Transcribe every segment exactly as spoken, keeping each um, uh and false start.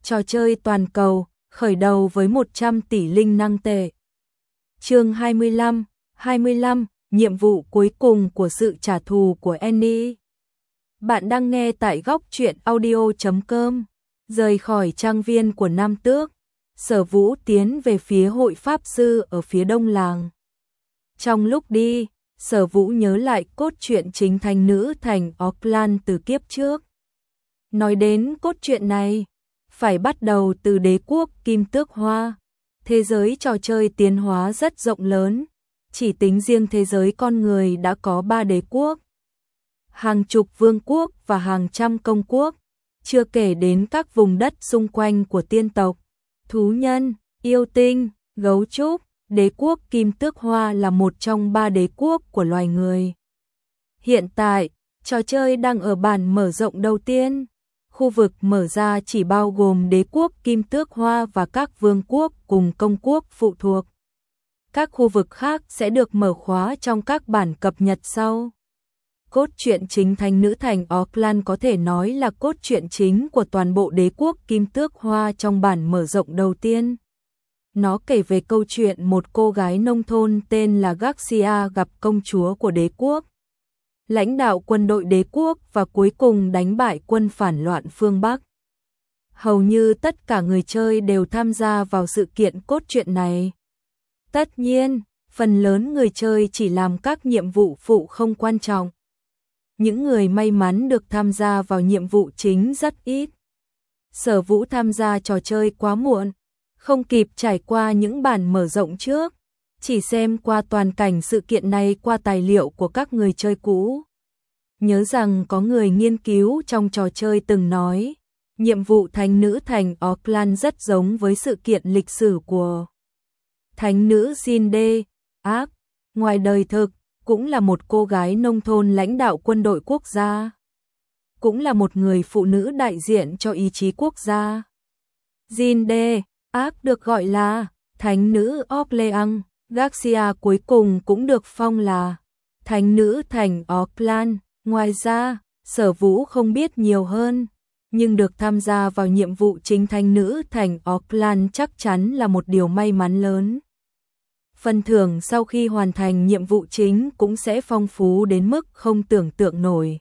Trò chơi toàn cầu, khởi đầu với một trăm tỷ linh năng tệ. Chương hai mươi lăm, hai mươi lăm, nhiệm vụ cuối cùng của sự trả thù của Annie. Bạn đang nghe tại góc truyện audio chấm com. Rời khỏi trang viên của Nam Tước, Sở Vũ tiến về phía hội pháp sư ở phía đông làng. Trong lúc đi, Sở Vũ nhớ lại cốt truyện chính thánh nữ thành Auckland từ kiếp trước. Nói đến cốt truyện này, phải bắt đầu từ đế quốc Kim Tước Hoa. Thế giới trò chơi tiến hóa rất rộng lớn, chỉ tính riêng thế giới con người đã có ba đế quốc, hàng chục vương quốc và hàng trăm công quốc, chưa kể đến các vùng đất xung quanh của tiên tộc, thú nhân, yêu tinh, gấu trúc. Đế quốc Kim Tước Hoa là một trong ba đế quốc của loài người. Hiện tại, trò chơi đang ở bản mở rộng đầu tiên. Khu vực mở ra chỉ bao gồm đế quốc Kim Tước Hoa và các vương quốc cùng công quốc phụ thuộc. Các khu vực khác sẽ được mở khóa trong các bản cập nhật sau. Cốt truyện chính thánh nữ thành Auckland có thể nói là cốt truyện chính của toàn bộ đế quốc Kim Tước Hoa trong bản mở rộng đầu tiên. Nó kể về câu chuyện một cô gái nông thôn tên là Garcia gặp công chúa của đế quốc, lãnh đạo quân đội đế quốc và cuối cùng đánh bại quân phản loạn phương Bắc. Hầu như tất cả người chơi đều tham gia vào sự kiện cốt truyện này. Tất nhiên, phần lớn người chơi chỉ làm các nhiệm vụ phụ không quan trọng. Những người may mắn được tham gia vào nhiệm vụ chính rất ít. Sở Vũ tham gia trò chơi quá muộn, không kịp trải qua những bản mở rộng trước, chỉ xem qua toàn cảnh sự kiện này qua tài liệu của các người chơi cũ. Nhớ rằng có người nghiên cứu trong trò chơi từng nói, nhiệm vụ thánh nữ thành Auckland rất giống với sự kiện lịch sử của thánh nữ Zinde Arc, ngoài đời thực, cũng là một cô gái nông thôn lãnh đạo quân đội quốc gia, cũng là một người phụ nữ đại diện cho ý chí quốc gia. Zinde Arc được gọi là thánh nữ Orleans, Garcia cuối cùng cũng được phong là thánh nữ thành Auckland. Ngoài ra, Sở Vũ không biết nhiều hơn, nhưng được tham gia vào nhiệm vụ chính thánh nữ thành Auckland chắc chắn là một điều may mắn lớn. Phần thưởng sau khi hoàn thành nhiệm vụ chính cũng sẽ phong phú đến mức không tưởng tượng nổi.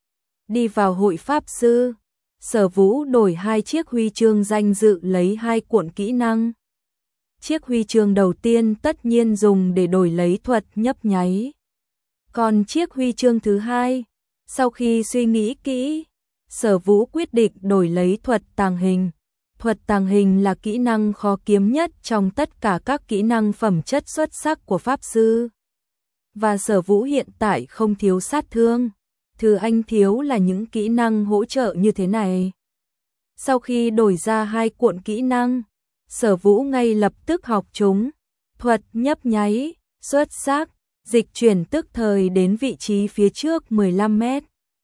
Đi vào hội pháp sư, Sở Vũ đổi hai chiếc huy chương danh dự lấy hai cuộn kỹ năng. Chiếc huy chương đầu tiên tất nhiên dùng để đổi lấy thuật nhấp nháy. Còn chiếc huy chương thứ hai, sau khi suy nghĩ kỹ, Sở Vũ quyết định đổi lấy thuật tàng hình. Thuật tàng hình là kỹ năng khó kiếm nhất trong tất cả các kỹ năng phẩm chất xuất sắc của pháp sư. Và Sở Vũ hiện tại không thiếu sát thương. Thứ anh thiếu là những kỹ năng hỗ trợ như thế này. Sau khi đổi ra hai cuộn kỹ năng, Sở Vũ ngay lập tức học chúng. Thuật nhấp nháy, xuất sắc, dịch chuyển tức thời đến vị trí phía trước mười lăm mét.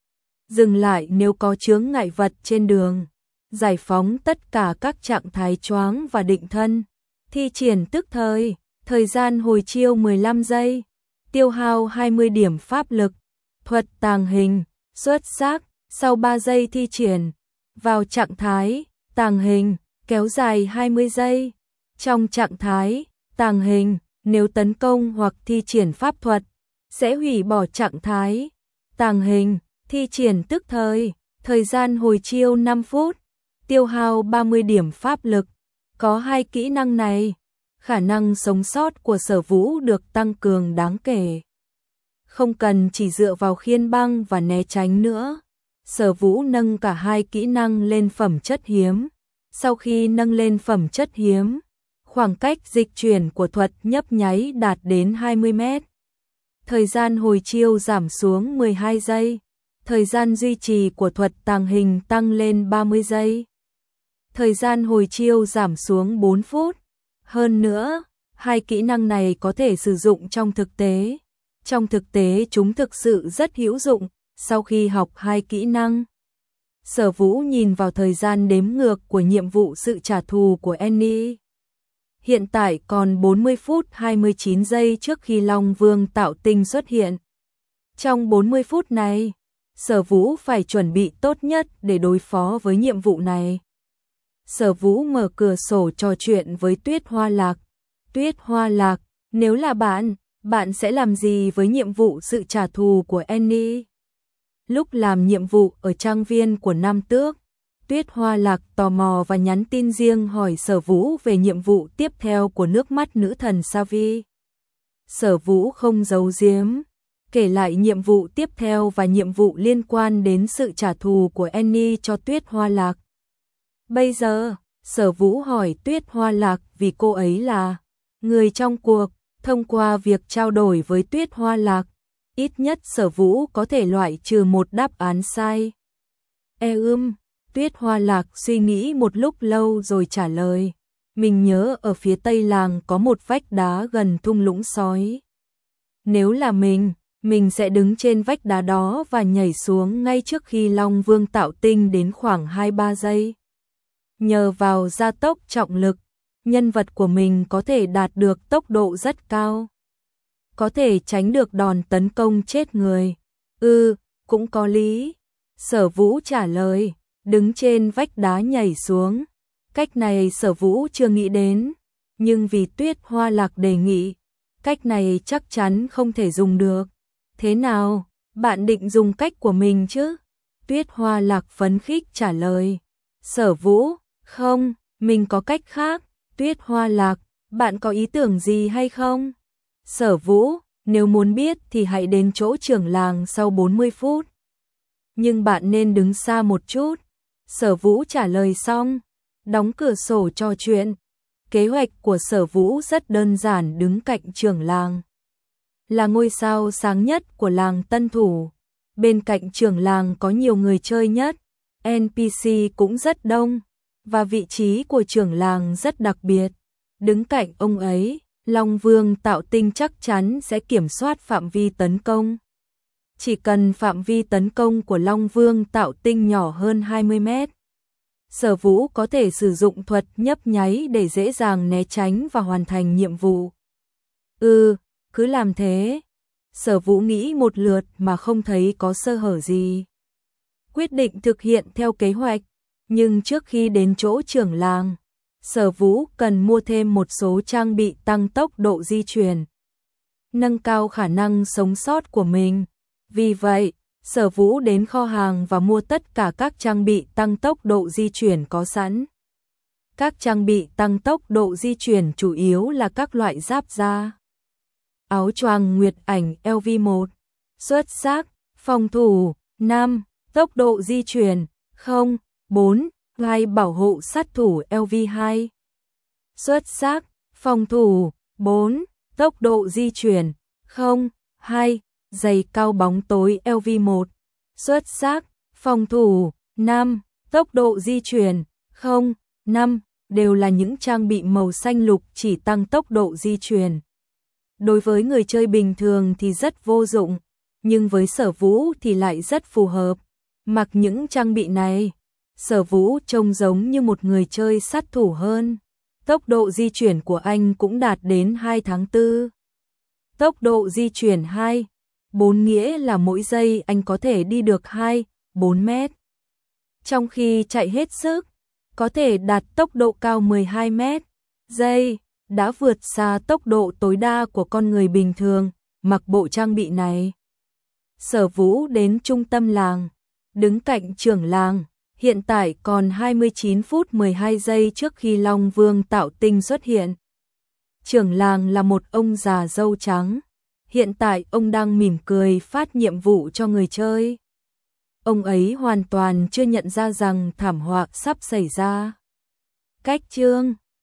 Dừng lại nếu có chướng ngại vật trên đường. Giải phóng tất cả các trạng thái choáng và định thân. Thi triển tức thời, thời gian hồi chiêu mười lăm giây. Tiêu hao hai mươi điểm pháp lực. Thuật tàng hình, xuất sắc, sau ba giây thi triển, vào trạng thái, tàng hình, kéo dài hai mươi giây. Trong trạng thái, tàng hình, nếu tấn công hoặc thi triển pháp thuật, sẽ hủy bỏ trạng thái. Tàng hình, thi triển tức thời, thời gian hồi chiêu năm phút, tiêu hao ba mươi điểm pháp lực. Có hai kỹ năng này, khả năng sống sót của Sở Vũ được tăng cường đáng kể. Không cần chỉ dựa vào khiên băng và né tránh nữa. Sở Vũ nâng cả hai kỹ năng lên phẩm chất hiếm. Sau khi nâng lên phẩm chất hiếm, khoảng cách dịch chuyển của thuật nhấp nháy đạt đến hai mươi mét. Thời gian hồi chiêu giảm xuống mười hai giây. Thời gian duy trì của thuật tàng hình tăng lên ba mươi giây. Thời gian hồi chiêu giảm xuống bốn phút. Hơn nữa, hai kỹ năng này có thể sử dụng trong thực tế. Trong thực tế chúng thực sự rất hữu dụng. Sau khi học hai kỹ năng, Sở Vũ nhìn vào thời gian đếm ngược của nhiệm vụ sự trả thù của Annie. Hiện tại còn bốn mươi phút hai mươi chín giây trước khi Long Vương tạo tinh xuất hiện. Trong bốn mươi phút này, Sở Vũ phải chuẩn bị tốt nhất để đối phó với nhiệm vụ này. Sở Vũ mở cửa sổ trò chuyện với Tuyết Hoa Lạc. Tuyết Hoa Lạc, nếu là bạn, bạn sẽ làm gì với nhiệm vụ sự trả thù của Annie? Lúc làm nhiệm vụ ở trang viên của Nam Tước, Tuyết Hoa Lạc tò mò và nhắn tin riêng hỏi Sở Vũ về nhiệm vụ tiếp theo của nước mắt nữ thần Savi. Sở Vũ không giấu giếm, kể lại nhiệm vụ tiếp theo và nhiệm vụ liên quan đến sự trả thù của Annie cho Tuyết Hoa Lạc. Bây giờ, Sở Vũ hỏi Tuyết Hoa Lạc vì cô ấy là người trong cuộc, thông qua việc trao đổi với Tuyết Hoa Lạc, ít nhất Sở Vũ có thể loại trừ một đáp án sai. E ưm, Tuyết Hoa Lạc suy nghĩ một lúc lâu rồi trả lời. Mình nhớ ở phía tây làng có một vách đá gần thung lũng sói. Nếu là mình, mình sẽ đứng trên vách đá đó và nhảy xuống ngay trước khi Long Vương Tạo Tinh đến khoảng hai ba giây. Nhờ vào gia tốc trọng lực, nhân vật của mình có thể đạt được tốc độ rất cao. Có thể tránh được đòn tấn công chết người. Ừ, cũng có lý. Sở Vũ trả lời, đứng trên vách đá nhảy xuống. Cách này Sở Vũ chưa nghĩ đến, nhưng vì Tuyết Hoa Lạc đề nghị, cách này chắc chắn không thể dùng được. Thế nào, bạn định dùng cách của mình chứ? Tuyết Hoa Lạc phấn khích trả lời. Sở Vũ, không, mình có cách khác. Tuyết Hoa Lạc, bạn có ý tưởng gì hay không? Sở Vũ, nếu muốn biết thì hãy đến chỗ trưởng làng sau bốn mươi phút. Nhưng bạn nên đứng xa một chút. Sở Vũ trả lời xong, đóng cửa sổ trò chuyện. Kế hoạch của Sở Vũ rất đơn giản, đứng cạnh trưởng làng. Là ngôi sao sáng nhất của làng Tân Thủ. Bên cạnh trưởng làng có nhiều người chơi nhất, en pê xê cũng rất đông, và vị trí của trưởng làng rất đặc biệt. Đứng cạnh ông ấy, Long Vương Tạo Tinh chắc chắn sẽ kiểm soát phạm vi tấn công. Chỉ cần phạm vi tấn công của Long Vương Tạo Tinh nhỏ hơn hai mươi mét, Sở Vũ có thể sử dụng thuật nhấp nháy để dễ dàng né tránh và hoàn thành nhiệm vụ. Ừ, cứ làm thế. Sở Vũ nghĩ một lượt mà không thấy có sơ hở gì. Quyết định thực hiện theo kế hoạch, nhưng trước khi đến chỗ trưởng làng, Sở Vũ cần mua thêm một số trang bị tăng tốc độ di chuyển, nâng cao khả năng sống sót của mình. Vì vậy, Sở Vũ đến kho hàng và mua tất cả các trang bị tăng tốc độ di chuyển có sẵn. Các trang bị tăng tốc độ di chuyển chủ yếu là các loại giáp da. Áo choàng nguyệt ảnh L V một, xuất sắc, phòng thủ năm, tốc độ di chuyển không, bốn, hai, bảo hộ sát thủ L V hai. Xuất sắc, phòng thủ bốn, tốc độ di chuyển không, hai, giày cao bóng tối L V một. Xuất sắc, phòng thủ năm, tốc độ di chuyển không, năm, đều là những trang bị màu xanh lục chỉ tăng tốc độ di chuyển. Đối với người chơi bình thường thì rất vô dụng, nhưng với Sở Vũ thì lại rất phù hợp. Mặc những trang bị này, Sở Vũ trông giống như một người chơi sát thủ hơn. Tốc độ di chuyển của anh cũng đạt đến hai tháng tư. Tốc độ di chuyển hai, bốn nghĩa là mỗi giây anh có thể đi được hai, bốn mét. Trong khi chạy hết sức, có thể đạt tốc độ cao mười hai mét giây, đã vượt xa tốc độ tối đa của con người bình thường. Mặc bộ trang bị này, Sở Vũ đến trung tâm làng, đứng cạnh trưởng làng. Hiện tại còn hai mươi chín phút mười hai giây trước khi Long Vương Tạo Tinh xuất hiện. Trưởng làng là một ông già râu trắng. Hiện tại ông đang mỉm cười phát nhiệm vụ cho người chơi. Ông ấy hoàn toàn chưa nhận ra rằng thảm họa sắp xảy ra. Cách chương